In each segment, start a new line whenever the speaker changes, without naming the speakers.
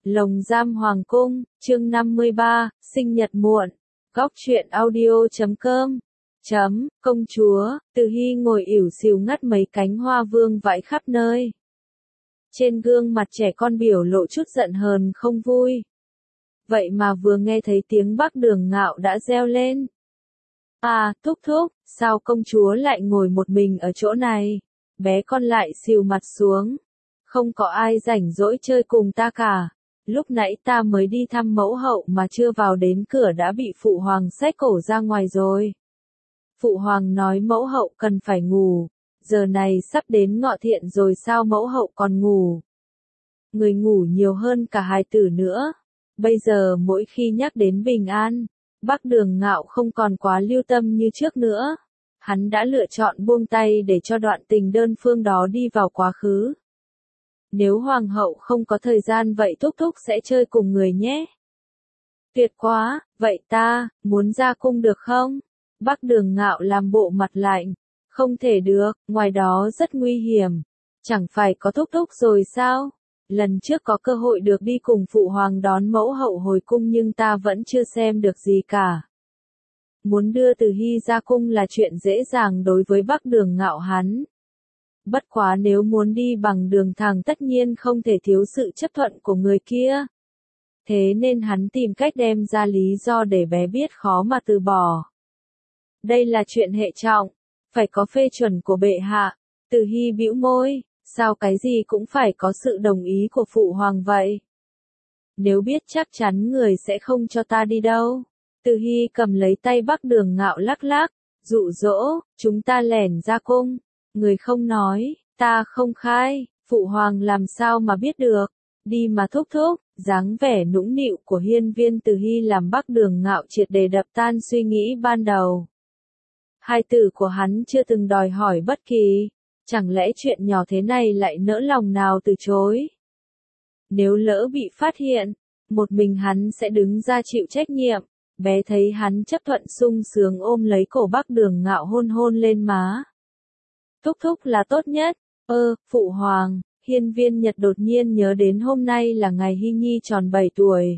Lồng giam hoàng cung, chương 53, sinh nhật muộn. Góc truyện audio.com. Công chúa, Từ Hy ngồi ỉu xìu ngắt mấy cánh hoa vương vãi khắp nơi. Trên gương mặt trẻ con biểu lộ chút giận hờn không vui. Vậy mà vừa nghe thấy tiếng Bắc Đường Ngạo đã reo lên. À, thúc thúc, sao công chúa lại ngồi một mình ở chỗ này? Bé con lại xìu mặt xuống. Không có ai rảnh rỗi chơi cùng ta cả. Lúc nãy ta mới đi thăm mẫu hậu mà chưa vào đến cửa đã bị phụ hoàng xách cổ ra ngoài rồi. Phụ hoàng nói mẫu hậu cần phải ngủ. Giờ này sắp đến ngọ thiện rồi sao mẫu hậu còn ngủ? Người ngủ nhiều hơn cả hài tử nữa. Bây giờ mỗi khi nhắc đến bình an, Bắc Đường Ngạo không còn quá lưu tâm như trước nữa. Hắn đã lựa chọn buông tay để cho đoạn tình đơn phương đó đi vào quá khứ. Nếu hoàng hậu không có thời gian vậy thúc thúc sẽ chơi cùng người nhé. Tuyệt quá, vậy ta, muốn ra cung được không? Bắc Đường Ngạo làm bộ mặt lạnh. Không thể được, ngoài đó rất nguy hiểm. Chẳng phải có thúc thúc rồi sao? Lần trước có cơ hội được đi cùng phụ hoàng đón mẫu hậu hồi cung nhưng ta vẫn chưa xem được gì cả. Muốn đưa Từ Hy ra cung là chuyện dễ dàng đối với Bắc Đường Ngạo hắn. Bất quá nếu muốn đi bằng đường thẳng tất nhiên không thể thiếu sự chấp thuận của người kia. Thế nên hắn tìm cách đem ra lý do để bé biết khó mà từ bỏ. Đây là chuyện hệ trọng, phải có phê chuẩn của bệ hạ. Từ Hy bĩu môi, sao cái gì cũng phải có sự đồng ý của phụ hoàng vậy? Nếu biết chắc chắn người sẽ không cho ta đi đâu. Từ Hy cầm lấy tay Bắc Đường Ngạo lắc lắc, dụ dỗ, chúng ta lẻn ra cung. Người không nói, ta không khai, phụ hoàng làm sao mà biết được. Đi mà thúc thúc, dáng vẻ nũng nịu của hiên viên Từ Hy làm Bắc Đường Ngạo triệt để đập tan suy nghĩ ban đầu. Hai tử của hắn chưa từng đòi hỏi bất kỳ, chẳng lẽ chuyện nhỏ thế này lại nỡ lòng nào từ chối. Nếu lỡ bị phát hiện, một mình hắn sẽ đứng ra chịu trách nhiệm. Bé thấy hắn chấp thuận sung sướng ôm lấy cổ Bắc Đường Ngạo hôn hôn lên má. Thúc thúc là tốt nhất. Phụ hoàng, hiên viên Nhật đột nhiên nhớ đến hôm nay là ngày Hy Nhi tròn 7 tuổi.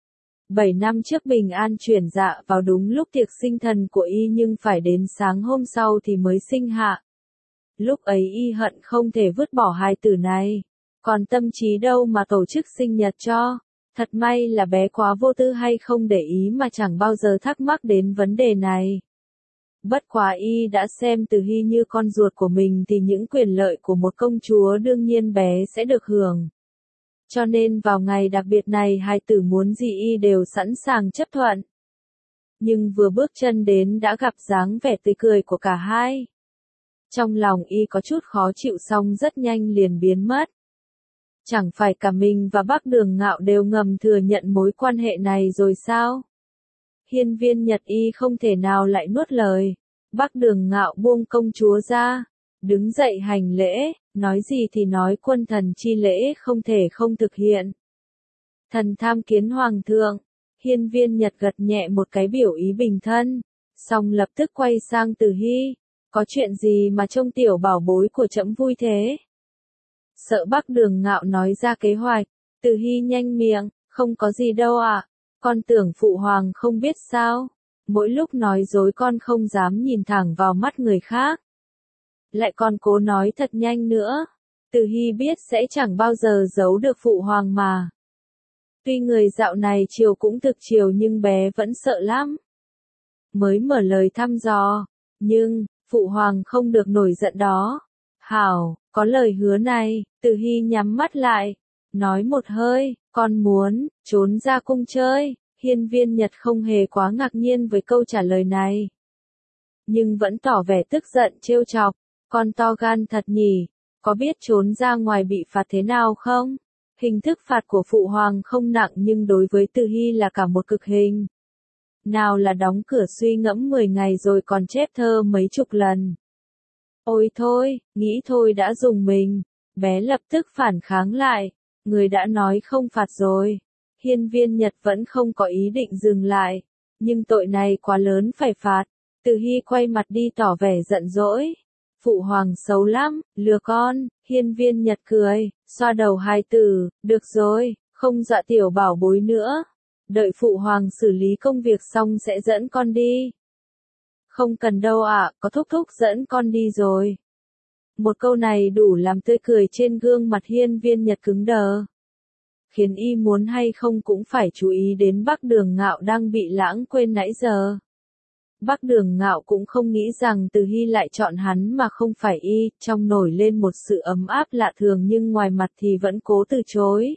7 năm trước Bình An chuyển dạ vào đúng lúc tiệc sinh thần của y nhưng phải đến sáng hôm sau thì mới sinh hạ. Lúc ấy y hận không thể vứt bỏ hài tử này. Còn tâm trí đâu mà tổ chức sinh nhật cho. Thật may là bé quá vô tư hay không để ý mà chẳng bao giờ thắc mắc đến vấn đề này. Bất quá y đã xem Từ Hy như con ruột của mình thì những quyền lợi của một công chúa đương nhiên bé sẽ được hưởng. Cho nên vào ngày đặc biệt này hài tử muốn gì y đều sẵn sàng chấp thuận. Nhưng vừa bước chân đến đã gặp dáng vẻ tươi cười của cả hai. Trong lòng y có chút khó chịu xong rất nhanh liền biến mất. Chẳng phải cả mình và Bắc Đường Ngạo đều ngầm thừa nhận mối quan hệ này rồi sao? Hiên viên Nhật y không thể nào lại nuốt lời. Bắc Đường Ngạo buông công chúa ra, đứng dậy hành lễ, nói gì thì nói quân thần chi lễ không thể không thực hiện. Thần tham kiến hoàng thượng. Hiên viên Nhật gật nhẹ một cái biểu ý bình thân, xong lập tức quay sang Từ Hy. Có chuyện gì mà trông tiểu bảo bối của trẫm vui thế? Sợ Bắc Đường Ngạo nói ra kế hoạch, Từ Hy nhanh miệng, không có gì đâu ạ. Con tưởng phụ hoàng không biết sao. Mỗi lúc nói dối con không dám nhìn thẳng vào mắt người khác. Lại còn cố nói thật nhanh nữa. Từ Hy biết sẽ chẳng bao giờ giấu được phụ hoàng mà. Tuy người dạo này chiều cũng thực chiều nhưng bé vẫn sợ lắm. Mới mở lời thăm dò. Nhưng, phụ hoàng không được nổi giận đó. Hảo, có lời hứa này. Từ Hy nhắm mắt lại. Nói một hơi, con muốn, trốn ra cung chơi. Hiên viên Nhật không hề quá ngạc nhiên với câu trả lời này. Nhưng vẫn tỏ vẻ tức giận trêu chọc. Con to gan thật nhỉ, có biết trốn ra ngoài bị phạt thế nào không? Hình thức phạt của phụ hoàng không nặng nhưng đối với Từ Hy là cả một cực hình. Nào là đóng cửa suy ngẫm 10 ngày rồi còn chép thơ mấy chục lần. Ôi thôi, nghĩ thôi đã dùng mình. Bé lập tức phản kháng lại. Người đã nói không phạt rồi. Hiên viên Nhật vẫn không có ý định dừng lại. Nhưng tội này quá lớn phải phạt. Từ Hy quay mặt đi tỏ vẻ giận dỗi. Phụ hoàng xấu lắm, lừa con. Hiên viên Nhật cười, xoa đầu hài tử. Được rồi, Không dọa tiểu bảo bối nữa. Đợi phụ hoàng xử lý công việc xong sẽ dẫn con đi. Không cần đâu ạ, có thúc thúc dẫn con đi rồi. Một câu này đủ làm tươi cười trên gương mặt Hiên Viên Nhật cứng đờ. Khiến y muốn hay không cũng phải chú ý đến Bắc Đường Ngạo đang bị lãng quên nãy giờ. Bắc Đường Ngạo cũng không nghĩ rằng Từ Hy lại chọn hắn mà không phải y, trong nổi lên một sự ấm áp lạ thường nhưng ngoài mặt thì vẫn cố từ chối.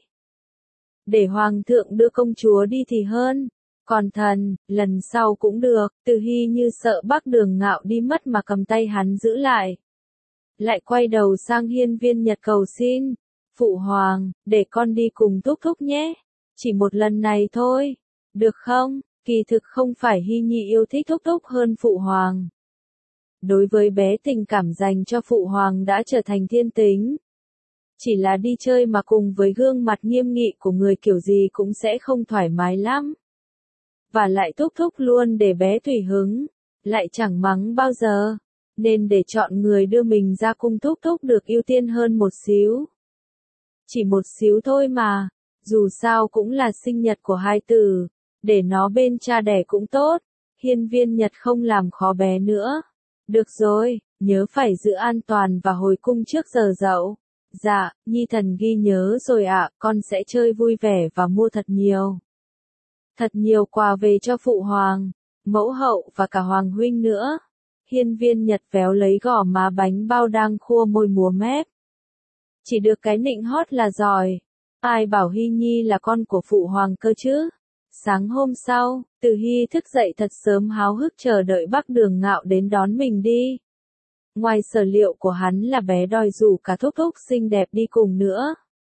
Để hoàng thượng đưa công chúa đi thì hơn. Còn thần, lần sau cũng được. Từ Hy như sợ Bắc Đường Ngạo đi mất mà cầm tay hắn giữ lại. Lại quay đầu sang Hiên Viên Nhật cầu xin. Phụ hoàng, để con đi cùng thúc thúc nhé. Chỉ một lần này thôi. Được không? Kỳ thực không phải Hy Nhi yêu thích thúc thúc hơn phụ hoàng. Đối với bé tình cảm dành cho phụ hoàng đã trở thành thiên tính. Chỉ là đi chơi mà cùng với gương mặt nghiêm nghị của người kiểu gì cũng sẽ không thoải mái lắm. Và lại thúc thúc luôn để bé tùy hứng, lại chẳng mắng bao giờ, nên để chọn người đưa mình ra cung thúc thúc được ưu tiên hơn một xíu. Chỉ một xíu thôi mà, dù sao cũng là sinh nhật của hai tử, để nó bên cha đẻ cũng tốt. Hiên Viên Nhật không làm khó bé nữa. Được rồi, nhớ phải giữ an toàn và hồi cung trước giờ dậu. Dạ, Nhi thần ghi nhớ rồi ạ, con sẽ chơi vui vẻ và mua thật nhiều. Thật nhiều quà về cho phụ hoàng, mẫu hậu và cả hoàng huynh nữa. Hiên Viên Nhật véo lấy gò má bánh bao đang khua môi múa mép. Chỉ được cái nịnh hót là giỏi. Ai bảo Hy Nhi là con của phụ hoàng cơ chứ? Sáng hôm sau, Từ Hy thức dậy thật sớm háo hức chờ đợi Bắc Đường Ngạo đến đón mình đi. Ngoài sở liệu của hắn là bé đòi rủ cả thúc thúc xinh đẹp đi cùng nữa.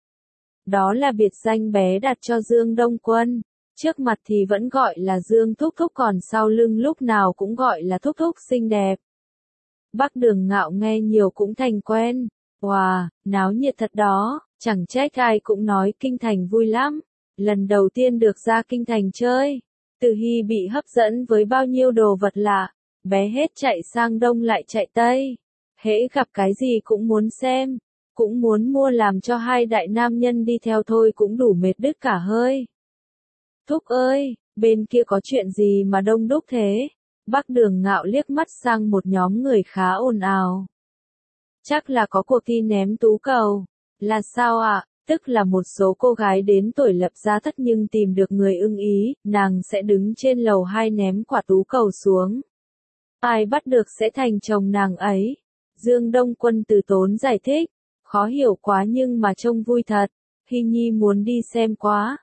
Đó là biệt danh bé đặt cho Dương Đông Quân. Trước mặt thì vẫn gọi là Dương thúc thúc còn sau lưng lúc nào cũng gọi là thúc thúc xinh đẹp. Bắc Đường Ngạo nghe nhiều cũng thành quen. Wow, náo nhiệt thật đó, chẳng trách ai cũng nói kinh thành vui lắm. Lần đầu tiên được ra kinh thành chơi, Từ Hy bị hấp dẫn với bao nhiêu đồ vật lạ, bé hết chạy sang đông lại chạy tây. Hễ gặp cái gì cũng muốn xem, cũng muốn mua làm cho hai đại nam nhân đi theo thôi cũng đủ mệt đứt cả hơi. Thúc ơi, bên kia có chuyện gì mà đông đúc thế? Bắc Đường Ngạo liếc mắt sang một nhóm người khá ồn ào. Chắc là có cuộc thi ném tú cầu. Là sao ạ? Tức là một số cô gái đến tuổi lập gia thất nhưng tìm được người ưng ý, nàng sẽ đứng trên lầu 2 ném quả tú cầu xuống. Ai bắt được sẽ thành chồng nàng ấy. Dương Đông Quân từ tốn giải thích. Khó hiểu quá nhưng mà trông vui thật. Hy Nhi muốn đi xem quá.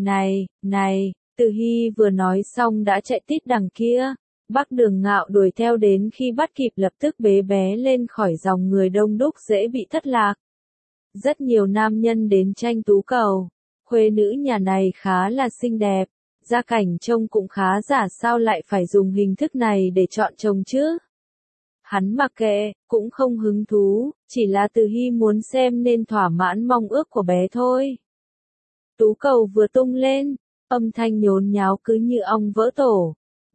Này, Từ Hy vừa nói xong đã chạy tít đằng kia. Bắc Đường Ngạo đuổi theo đến khi bắt kịp lập tức bế bé lên khỏi dòng người đông đúc dễ bị thất lạc. Rất nhiều nam nhân đến tranh tú cầu. Khuê nữ nhà này khá là xinh đẹp. Gia cảnh trông cũng khá giả sao lại phải dùng hình thức này để chọn chồng chứ? Hắn mặc kệ, cũng không hứng thú, chỉ là Từ Hy muốn xem nên thỏa mãn mong ước của bé thôi. Tú cầu vừa tung lên, âm thanh nhốn nháo cứ như ong vỡ tổ.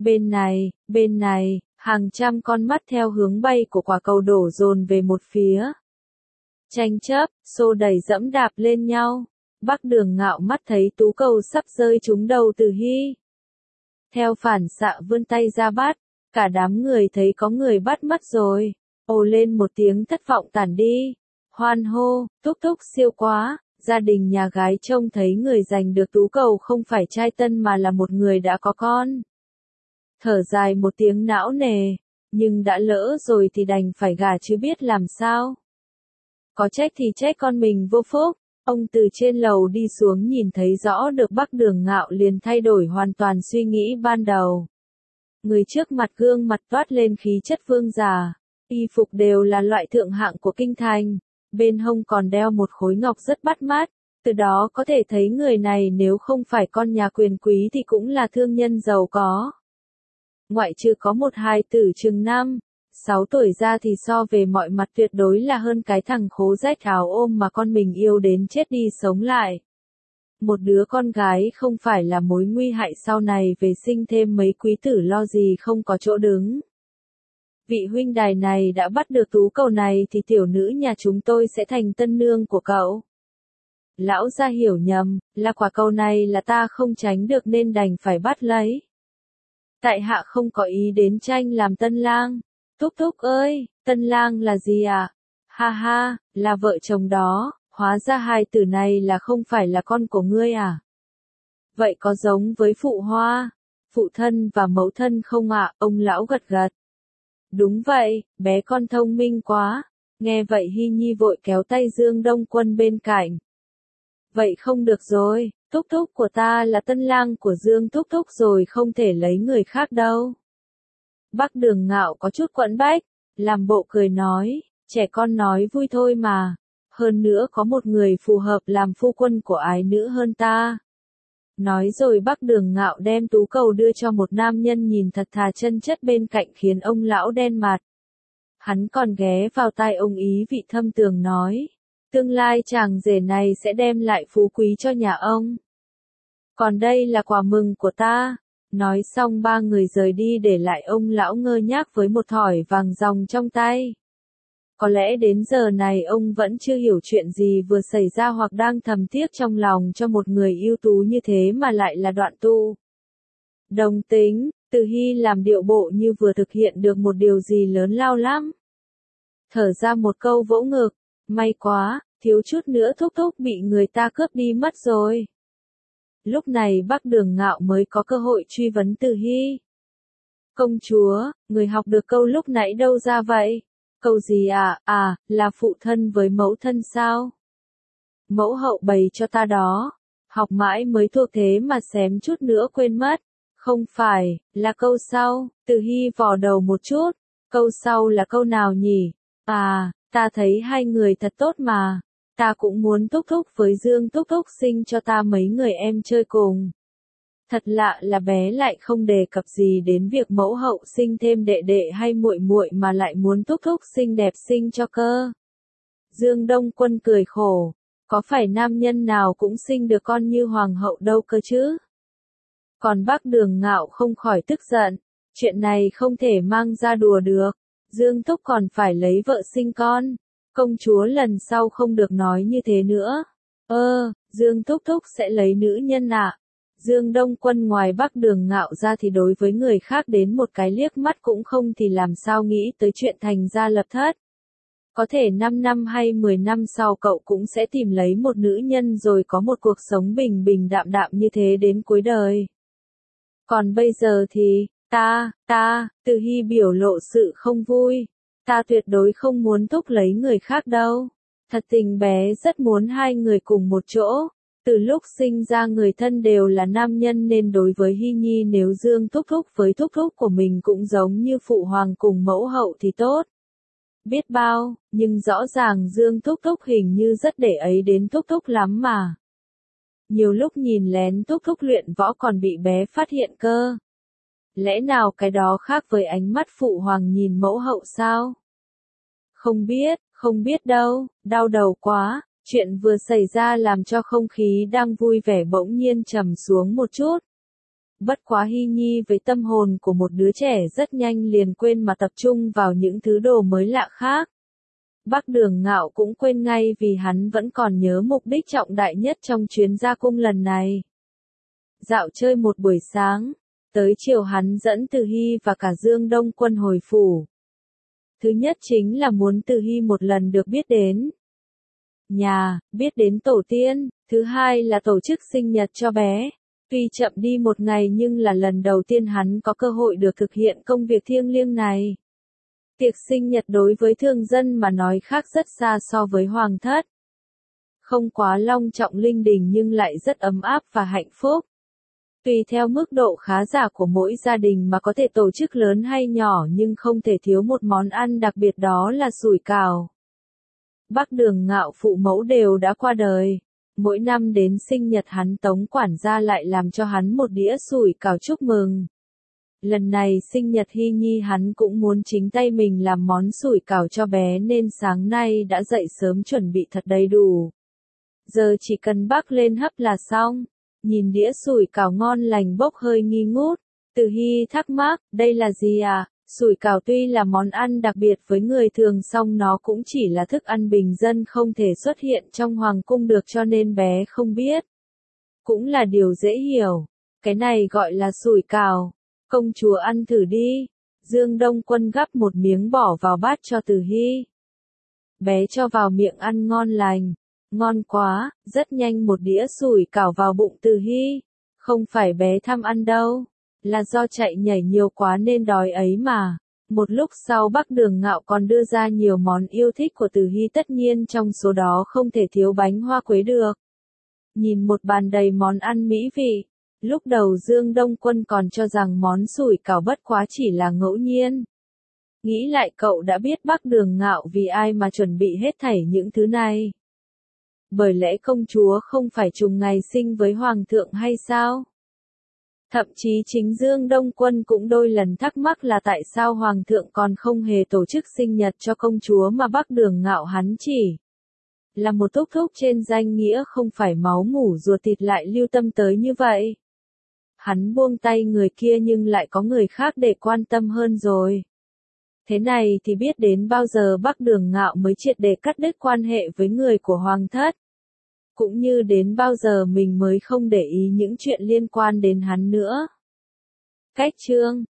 Bên này, hàng trăm con mắt theo hướng bay của quả cầu đổ dồn về một phía. Tranh chấp, xô đẩy dẫm đạp lên nhau. Bắc Đường Ngạo mắt thấy tú cầu sắp rơi trúng đầu Từ Hy. Theo phản xạ vươn tay ra bắt, cả đám người thấy có người bắt mất rồi. Ồ lên một tiếng thất vọng tản đi. Hoan hô, thúc thúc siêu quá. Gia đình nhà gái trông thấy người giành được tú cầu không phải trai tân mà là một người đã có con. Thở dài một tiếng não nề, nhưng đã lỡ rồi thì đành phải gả chứ biết làm sao. Có trách thì trách con mình vô phúc. Ông từ trên lầu đi xuống nhìn thấy rõ được Bắc Đường Ngạo liền thay đổi hoàn toàn suy nghĩ ban đầu. Người trước mặt gương mặt toát lên khí chất vương giả, y phục đều là loại thượng hạng của kinh thành, bên hông còn đeo một khối ngọc rất bắt mắt, từ đó có thể thấy người này nếu không phải con nhà quyền quý thì cũng là thương nhân giàu có. Ngoại trừ có một hài tử chừng 5-6 tuổi ra thì so về mọi mặt tuyệt đối là hơn cái thằng khố rách áo ôm mà con mình yêu đến chết đi sống lại. Một đứa con gái không phải là mối nguy hại sau này về sinh thêm mấy quý tử lo gì không có chỗ đứng. Vị huynh đài này đã bắt được tú cầu này thì tiểu nữ nhà chúng tôi sẽ thành tân nương của cậu. Lão gia hiểu nhầm, là quả cầu này là ta không tránh được nên đành phải bắt lấy. Tại hạ không có ý đến tranh làm tân lang. Thúc thúc ơi, tân lang là gì ạ? Ha ha, là vợ chồng đó, hóa ra hai từ này là không phải là con của ngươi à? Vậy có giống với phụ hoa, phụ thân và mẫu thân không ạ? Ông lão gật gật. Đúng vậy, bé con thông minh quá. Nghe vậy Hy Nhi vội kéo tay Dương Đông Quân bên cạnh. Vậy không được rồi, thúc thúc của ta là tân lang của Dương thúc thúc rồi không thể lấy người khác đâu. Bắc Đường Ngạo có chút quẫn bách, làm bộ cười nói, trẻ con nói vui thôi mà. Hơn nữa có một người phù hợp làm phu quân của ái nữ hơn ta. Nói rồi Bắc Đường Ngạo đem tú cầu đưa cho một nam nhân nhìn thật thà chân chất bên cạnh khiến ông lão đen mặt. Hắn còn ghé vào tai ông ý vị thâm tường nói, tương lai chàng rể này sẽ đem lại phú quý cho nhà ông. Còn đây là quà mừng của ta. Nói xong ba người rời đi để lại ông lão ngơ ngác với một thỏi vàng ròng trong tay. Có lẽ đến giờ này ông vẫn chưa hiểu chuyện gì vừa xảy ra hoặc đang thầm tiếc trong lòng cho một người ưu tú như thế mà lại là Đoạn Tu. Đồng tính, Từ Hy làm điệu bộ như vừa thực hiện được một điều gì lớn lao lắm. Thở ra một câu vỗ ngực, may quá, thiếu chút nữa thúc thúc bị người ta cướp đi mất rồi. Lúc này Bắc Đường Ngạo mới có cơ hội truy vấn Từ Hy. Công chúa, người học được câu lúc nãy đâu ra vậy? Câu gì à? À, là phụ thân với mẫu thân sao? Mẫu hậu bày cho ta đó. Học mãi mới thuộc thế mà xém chút nữa quên mất. Không phải, là câu sau. Từ Hy vò đầu một chút. Câu sau là câu nào nhỉ? À, ta thấy hai người thật tốt mà. Ta cũng muốn thúc thúc với Dương thúc thúc sinh cho ta mấy người em chơi cùng. Thật lạ là bé lại không đề cập gì đến việc mẫu hậu sinh thêm đệ đệ hay muội muội mà lại muốn thúc thúc xinh đẹp sinh cho cơ. Dương Đông Quân cười khổ, có phải nam nhân nào cũng sinh được con như hoàng hậu đâu cơ chứ? Còn Bắc Đường Ngạo không khỏi tức giận, chuyện này không thể mang ra đùa được. Dương thúc còn phải lấy vợ sinh con. Công chúa lần sau không được nói như thế nữa. Dương thúc thúc sẽ lấy nữ nhân ạ. Dương Đông Quân ngoài Bắc Đường Ngạo ra thì đối với người khác đến một cái liếc mắt cũng không thì làm sao nghĩ tới chuyện thành gia lập thất. Có thể 5 năm hay 10 năm sau cậu cũng sẽ tìm lấy một nữ nhân rồi có một cuộc sống bình bình đạm đạm như thế đến cuối đời. Còn bây giờ thì, Từ Hy biểu lộ sự không vui. Ta tuyệt đối không muốn thúc lấy người khác đâu. Thật tình bé rất muốn hai người cùng một chỗ. Từ lúc sinh ra người thân đều là nam nhân nên đối với Hy Nhi nếu Dương thúc thúc với thúc thúc của mình cũng giống như phụ hoàng cùng mẫu hậu thì tốt. Biết bao, nhưng rõ ràng Dương thúc thúc hình như rất để ấy đến thúc thúc lắm mà. Nhiều lúc nhìn lén thúc thúc luyện võ còn bị bé phát hiện cơ. Lẽ nào cái đó khác với ánh mắt phụ hoàng nhìn mẫu hậu sao? Không biết đâu, đau đầu quá. Chuyện vừa xảy ra làm cho không khí đang vui vẻ bỗng nhiên trầm xuống một chút. Bất quá Hy Nhi với tâm hồn của một đứa trẻ rất nhanh liền quên mà tập trung vào những thứ đồ mới lạ khác. Bắc Đường Ngạo cũng quên ngay vì hắn vẫn còn nhớ mục đích trọng đại nhất trong chuyến ra cung lần này. Dạo chơi một buổi sáng, tới chiều hắn dẫn Từ Hy và cả Dương Đông Quân hồi phủ. Thứ nhất chính là muốn Từ Hy một lần được biết đến nhà, biết đến tổ tiên, thứ hai là tổ chức sinh nhật cho bé. Tuy chậm đi một ngày nhưng là lần đầu tiên hắn có cơ hội được thực hiện công việc thiêng liêng này. Tiệc sinh nhật đối với thường dân mà nói khác rất xa so với hoàng thất. Không quá long trọng linh đình nhưng lại rất ấm áp và hạnh phúc. Tùy theo mức độ khá giả của mỗi gia đình mà có thể tổ chức lớn hay nhỏ nhưng không thể thiếu một món ăn đặc biệt đó là sủi cảo. Bắc Đường Ngạo phụ mẫu đều đã qua đời. Mỗi năm đến sinh nhật hắn Tống quản gia lại làm cho hắn một đĩa sủi cảo chúc mừng. Lần này sinh nhật Hy Nhi hắn cũng muốn chính tay mình làm món sủi cảo cho bé nên sáng nay đã dậy sớm chuẩn bị thật đầy đủ. Giờ chỉ cần bắc lên hấp là xong. Nhìn đĩa sủi cảo ngon lành bốc hơi nghi ngút. Từ Hy thắc mắc, đây là gì à? Sủi cảo tuy là món ăn đặc biệt với người thường song nó cũng chỉ là thức ăn bình dân không thể xuất hiện trong hoàng cung được cho nên bé không biết. Cũng là điều dễ hiểu. Cái này gọi là sủi cảo. Công chúa ăn thử đi. Dương Đông Quân gắp một miếng bỏ vào bát cho Từ Hy. Bé cho vào miệng ăn ngon lành. Ngon quá, rất nhanh một đĩa sủi cảo vào bụng Từ Hy. Không phải bé tham ăn đâu. Là do chạy nhảy nhiều quá nên đói ấy mà. Một lúc sau Bắc Đường Ngạo còn đưa ra nhiều món yêu thích của Từ Hy, tất nhiên trong số đó không thể thiếu bánh hoa quế được. Nhìn một bàn đầy món ăn mỹ vị. Lúc đầu Dương Đông Quân còn cho rằng món sủi cảo bất quá chỉ là ngẫu nhiên. Nghĩ lại cậu đã biết Bắc Đường Ngạo vì ai mà chuẩn bị hết thảy những thứ này. Bởi lẽ công chúa không phải trùng ngày sinh với hoàng thượng hay sao? Thậm chí chính Dương Đông Quân cũng đôi lần thắc mắc là tại sao hoàng thượng còn không hề tổ chức sinh nhật cho công chúa mà Bắc Đường Ngạo hắn chỉ là một thúc thúc trên danh nghĩa không phải máu mủ ruột thịt lại lưu tâm tới như vậy. Hắn buông tay người kia nhưng lại có người khác để quan tâm hơn rồi. Thế này thì biết đến bao giờ Bắc Đường Ngạo mới triệt để cắt đứt quan hệ với người của hoàng thất. Cũng như đến bao giờ mình mới không để ý những chuyện liên quan đến hắn nữa. Cách chương